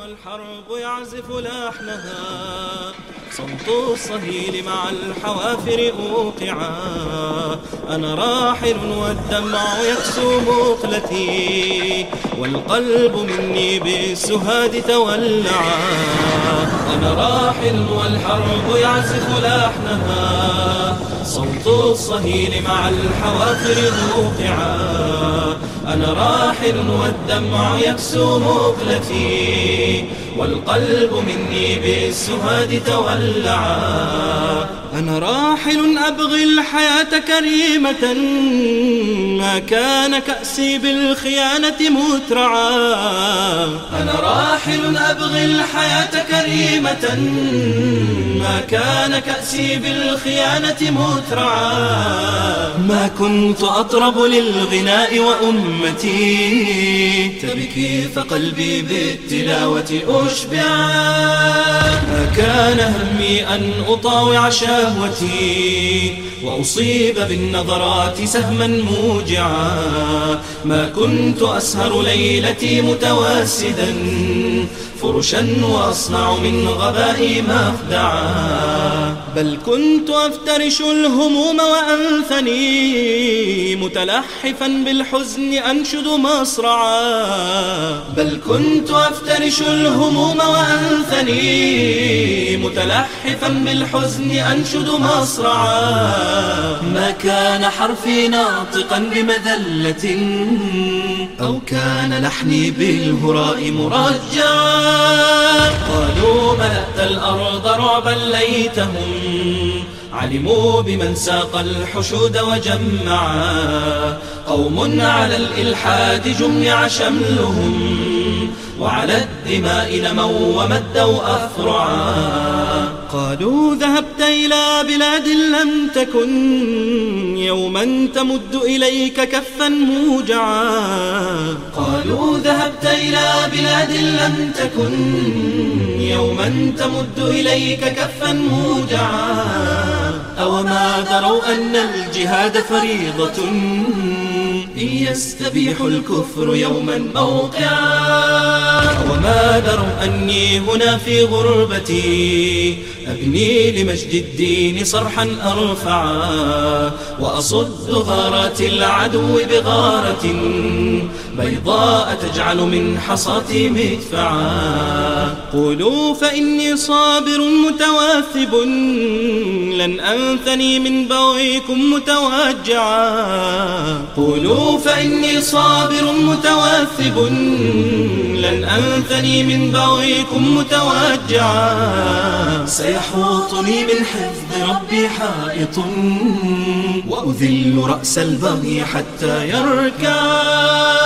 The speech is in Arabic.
والحرب يعزف لحنها، صوت الصهيل مع الحوافر أوقعا. أنا راحل والدمع يكسو مقلتي، والقلب مني بالسهاد تولعا. أنا راحل والحرب يعزف لحنها، صوت الصهيل مع الحوافر أوقعا. أنا راحل والدمع يكسو مقلتي، والقلب مني بالسهاد تولعا. أنا راحل أبغي الحياة كريمة، ما كان كأسي بالخيانة مترعا. أنا راحل أبغي الحياة كريمة، ما كان كأسي بالخيانة مترعا. ما كنت أطرب للغناء وأمتي تبكي فقلبي بالتلاوة أشبعا. ما كان همي أن أطاوع شهوتي وأصيب بالنظرات سهما موجعا. ما كنت أسهر ليلتي متواسدا فرشا وأصنع من غبائي مخدعا. بل كنت أفترش الهموم وأنثني متلحفا بالحزن أنشد مصرعا. بل كنت أفترش الهموم وأنثني متلحفا بالحزن أنشد مصرعا. ما كان حرفي ناطقا بمذلة أو كان لحني بالهراء مرجعا. قالوا ملأت الأرض رعبا ليتهم علموا بمن ساق الحشود وجمعا. قوم على الإلحاد جمع شملهم وعلى الدماء نموا ومدوا أفرعا. قالوا ذهبت إلى بلاد لم تكن يوما تمد إليك كفا موجعا. قالوا ذهبت إلى بلاد لم تكن يوما تمد إليك كفا موجعا. أوما دروا أن الجهاد فريضة إن يستبيح الكفر يوما موقعا. وما دروا أني هنا في غربتي أبني لمجد الدين صرحا أرفعا. وأصد غارات العدو بغارة بيضاء تجعل من حصاتي مدفعا. قولوا فإني صابر متواثب لن أنثني من بغيكم متوجعا. قولوا فإني صابر متواثب لن أنثني من بغيكم متوجعا. سيحوطني من حفظ ربي حائط وأذل رأس البغي حتى يركع.